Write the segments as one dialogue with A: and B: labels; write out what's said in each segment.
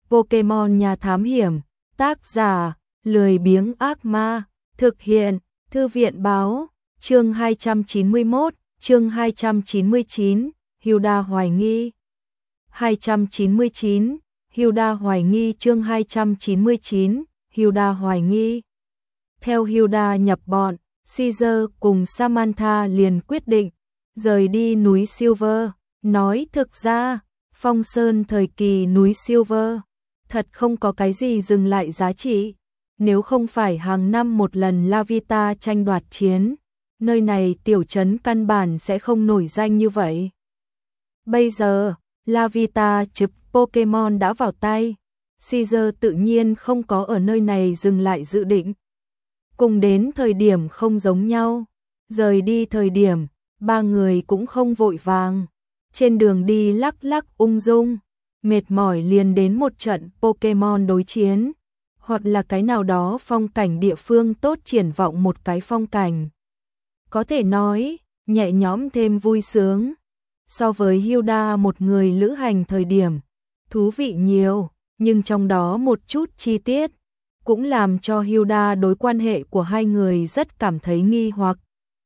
A: Pokemon nhà thám hiểm, tác giả, lười biếng ác ma, thực hiện, thư viện báo, chương 291, chương 299, Hilda hoài nghi. 299, Hilda hoài nghi chương 299, Hilda hoài nghi. Theo Hilda nhập bọn, Caesar cùng Samantha liền quyết định rời đi núi Silver. Nói thực ra, Phong Sơn thời kỳ núi Silver thật không có cái gì dừng lại giá trị. Nếu không phải hàng năm một lần Lavita tranh đoạt chiến, nơi này tiểu trấn căn bản sẽ không nổi danh như vậy. Bây giờ, Lavita chụp Pokemon đã vào tay, Caesar tự nhiên không có ở nơi này dừng lại dự định. Cùng đến thời điểm không giống nhau, rời đi thời điểm, ba người cũng không vội vàng. Trên đường đi lắc lắc ung dung, mệt mỏi liền đến một trận Pokemon đối chiến, hoặc là cái nào đó phong cảnh địa phương tốt triển vọng một cái phong cảnh. Có thể nói, nhẹ nhõm thêm vui sướng. So với Hilda một người lữ hành thời điểm, thú vị nhiều, nhưng trong đó một chút chi tiết cũng làm cho Hilda đối quan hệ của hai người rất cảm thấy nghi hoặc.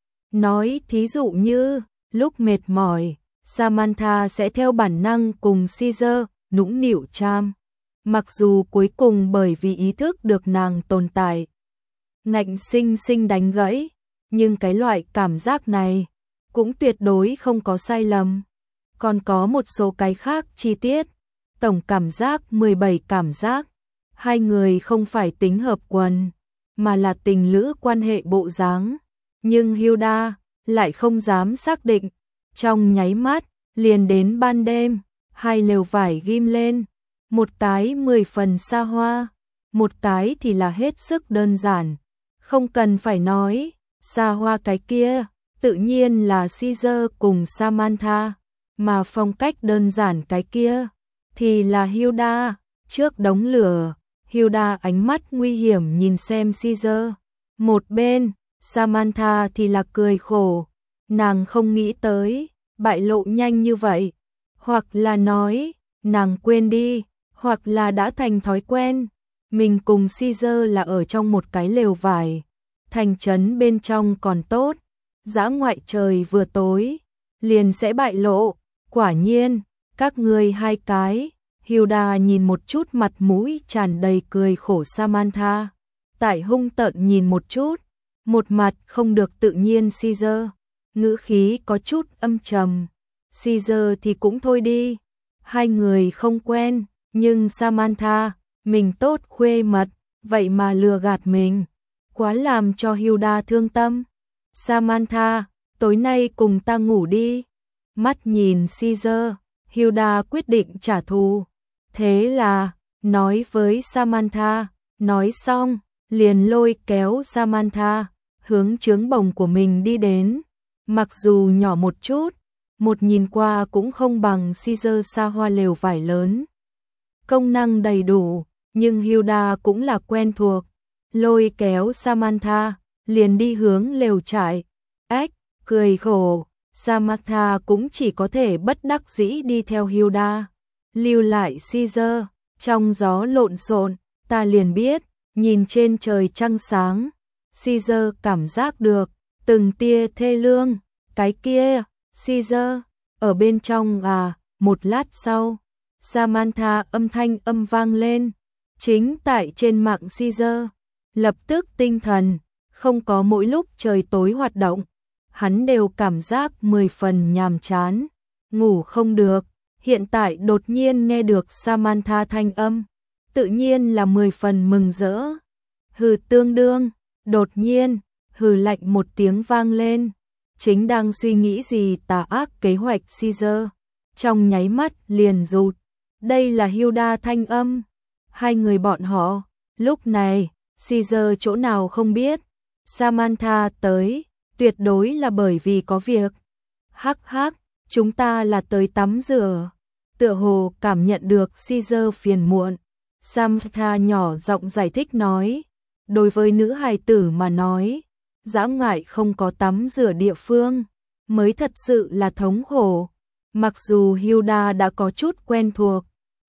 A: Nói thí dụ như, lúc mệt mỏi, Samantha sẽ theo bản năng cùng Caesar nũng nịu Cham. Mặc dù cuối cùng bởi vì ý thức được nàng tồn tại, ngạnh sinh sinh đánh gãy, nhưng cái loại cảm giác này cũng tuyệt đối không có sai lầm. Còn có một số cái khác chi tiết, tổng cảm giác 17 cảm giác, hai người không phải tính hợp quần, mà là tình lữ quan hệ bộ dáng. Nhưng Hilda lại không dám xác định. Trong nháy mắt, liền đến ban đêm, hai lều vải ghim lên, một cái 10 phần xa hoa, một cái thì là hết sức đơn giản. Không cần phải nói, xa hoa cái kia, tự nhiên là Caesar cùng Samantha, mà phong cách đơn giản cái kia, thì là Hilda. Trước đống lửa, Hilda ánh mắt nguy hiểm nhìn xem Caesar. Một bên, Samantha thì là cười khổ, nàng không nghĩ tới, bại lộ nhanh như vậy. Hoặc là nói, nàng quên đi, hoặc là đã thành thói quen. Mình cùng Caesar là ở trong một cái lều vải, thành trấn bên trong còn tốt, dã ngoại trời vừa tối, liền sẽ bại lộ. Quả nhiên, các ngươi hai cái. Hilda nhìn một chút mặt mũi tràn đầy cười khổ Samantha, tại hung tợn nhìn một chút, một mặt không được tự nhiên Caesar, ngữ khí có chút âm trầm. Caesar thì cũng thôi đi, hai người không quen, nhưng Samantha, mình tốt khuê mật, vậy mà lừa gạt mình, quá làm cho Hilda thương tâm. Samantha, tối nay cùng ta ngủ đi. Mắt nhìn Caesar, Hilda quyết định trả thù. Thế là, nói với Samantha, nói xong, liền lôi kéo Samantha, hướng trướng bồng của mình đi đến. Mặc dù nhỏ một chút, một nhìn qua cũng không bằng Caesar xa hoa lều vải lớn. Công năng đầy đủ, nhưng Hilda cũng là quen thuộc. Lôi kéo Samantha, liền đi hướng lều trại. Ếch, cười khổ, Samantha cũng chỉ có thể bất đắc dĩ đi theo Hilda. Lưu lại Caesar, trong gió lộn xộn, ta liền biết, nhìn trên trời trăng sáng. Caesar cảm giác được, từng tia thê lương, cái kia, Caesar, ở bên trong à. Một lát sau, Samantha âm thanh vang lên, chính tại trên mạng Caesar, lập tức tinh thần, không có mỗi lúc trời tối hoạt động, hắn đều cảm giác 10 phần nhàm chán, ngủ không được. Hiện tại đột nhiên nghe được Samantha thanh âm, tự nhiên là 10 phần mừng rỡ. Hừ tương đương, đột nhiên, hừ lạnh một tiếng vang lên, chính đang suy nghĩ gì tà ác kế hoạch Caesar, trong nháy mắt liền rụt. Đây là Hilda thanh âm, hai người bọn họ, lúc này, Caesar chỗ nào không biết, Samantha tới, tuyệt đối là bởi vì có việc. Hắc hắc, chúng ta là tới tắm rửa. Tựa hồ cảm nhận được Caesar phiền muộn, Samantha nhỏ giọng giải thích nói, đối với nữ hài tử mà nói, dã ngoại không có tắm rửa địa phương, mới thật sự là thống khổ. Mặc dù Hilda đã có chút quen thuộc,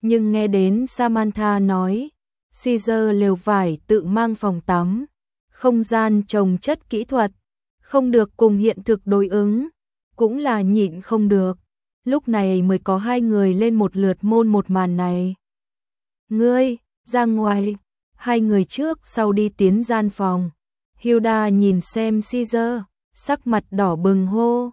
A: Nhưng nghe đến Samantha nói, Caesar lều vải tự mang phòng tắm, không gian trồng chất kỹ thuật, không được cùng hiện thực đối ứng, cũng là nhịn không được. Lúc này mới có hai người lên một lượt môn một màn này. Ngươi, ra ngoài, hai người trước sau đi tiến gian phòng. Hilda nhìn xem Caesar, sắc mặt đỏ bừng hô.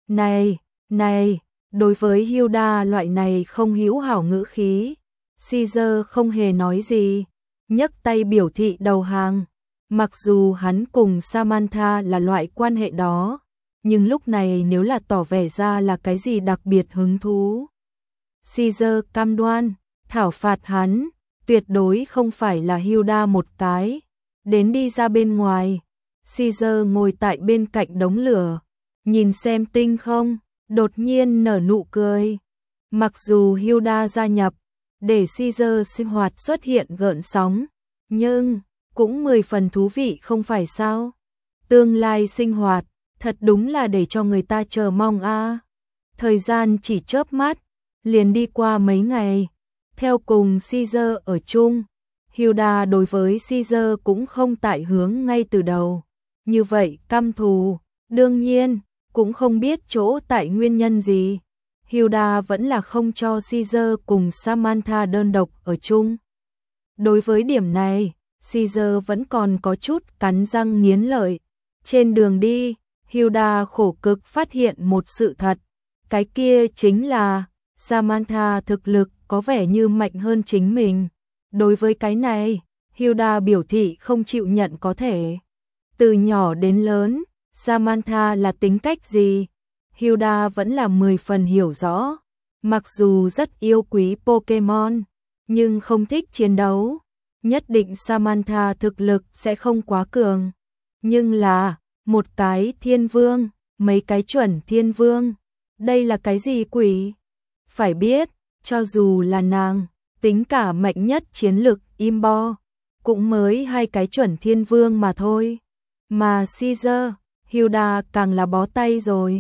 A: Này, đối với Hilda loại này không hữu hảo ngữ khí, Caesar không hề nói gì, nhấc tay biểu thị đầu hàng. Mặc dù hắn cùng Samantha là loại quan hệ đó, nhưng lúc này nếu là tỏ vẻ ra là cái gì đặc biệt hứng thú. Caesar cam đoan, thảo phạt hắn, tuyệt đối không phải là Hilda một cái. Đến đi ra bên ngoài, Caesar ngồi tại bên cạnh đống lửa, nhìn xem tinh không, đột nhiên nở nụ cười. Mặc dù Hilda gia nhập, để Caesar sinh hoạt xuất hiện gợn sóng, nhưng cũng 10 phần thú vị không phải sao? Tương lai sinh hoạt, thật đúng là để cho người ta chờ mong a. Thời gian chỉ chớp mắt, liền đi qua mấy ngày. Theo cùng Caesar ở chung, Hilda đối với Caesar cũng không tại hướng ngay từ đầu. Như vậy căm thù, đương nhiên, cũng không biết chỗ tại nguyên nhân gì. Hilda vẫn là không cho Caesar cùng Samantha đơn độc ở chung. Đối với điểm này, Caesar vẫn còn có chút cắn răng nghiến lợi. Trên đường đi, Hilda khổ cực phát hiện một sự thật. Cái kia chính là Samantha thực lực có vẻ như mạnh hơn chính mình. Đối với cái này, Hilda biểu thị không chịu nhận có thể. Từ nhỏ đến lớn, Samantha là tính cách gì? Hilda vẫn là 10 phần hiểu rõ. Mặc dù rất yêu quý Pokemon, nhưng không thích chiến đấu. Nhất định Samantha thực lực sẽ không quá cường. Nhưng là, một cái thiên vương, mấy cái chuẩn thiên vương. Đây là cái gì quỷ? Phải biết, cho dù là nàng, tính cả mạnh nhất chiến lực Imbo, cũng mới hai cái chuẩn thiên vương mà thôi. Mà Caesar, Hilda càng là bó tay rồi.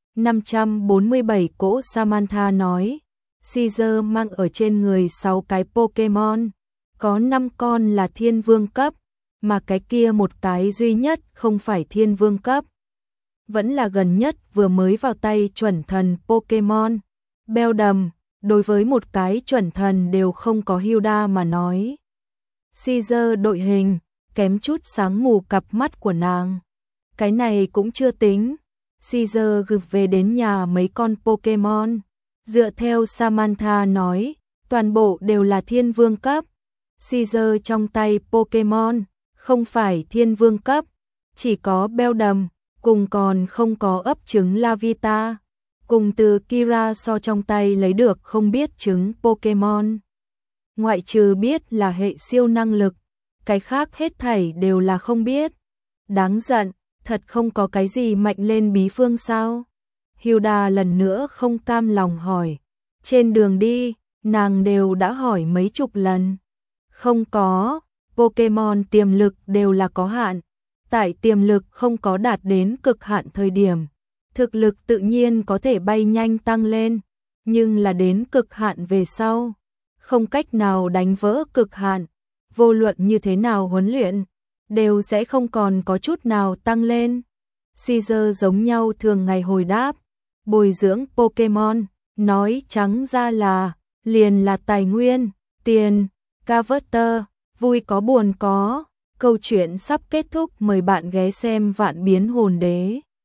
A: 547 cỗ Samantha nói, Caesar mang ở trên người 6 cái Pokemon, có 5 con là thiên vương cấp, mà cái kia một cái duy nhất không phải thiên vương cấp. Vẫn là gần nhất vừa mới vào tay chuẩn thần Pokemon. Beldum, đối với một cái chuẩn thần đều không có Hilda mà nói. Caesar đội hình, kém chút sáng mù cặp mắt của nàng. Cái này cũng chưa tính. Caesar gửi về đến nhà mấy con Pokemon. Dựa theo Samantha nói, toàn bộ đều là thiên vương cấp. Caesar trong tay Pokemon, không phải thiên vương cấp, chỉ có Beldum, cùng còn không có ấp trứng Lavita, cùng từ Kira so trong tay lấy được không biết trứng Pokemon. Ngoại trừ biết là hệ siêu năng lực, cái khác hết thảy đều là không biết. Đáng giận, thật không có cái gì mạnh lên bí phương sao? Hilda lần nữa không cam lòng hỏi. Trên đường đi, nàng đều đã hỏi mấy chục lần. Không có, Pokemon tiềm lực đều là có hạn. Tại tiềm lực không có đạt đến cực hạn thời điểm, thực lực tự nhiên có thể bay nhanh tăng lên, nhưng là đến cực hạn về sau, không cách nào đánh vỡ cực hạn, vô luận như thế nào huấn luyện, đều sẽ không còn có chút nào tăng lên. Caesar giống nhau thường ngày hồi đáp, bồi dưỡng Pokemon, nói trắng ra là, liền là tài nguyên, tiền, Carver, vui có buồn có. Câu chuyện sắp kết thúc, mời bạn ghé xem Vạn Biến Hồn Đế.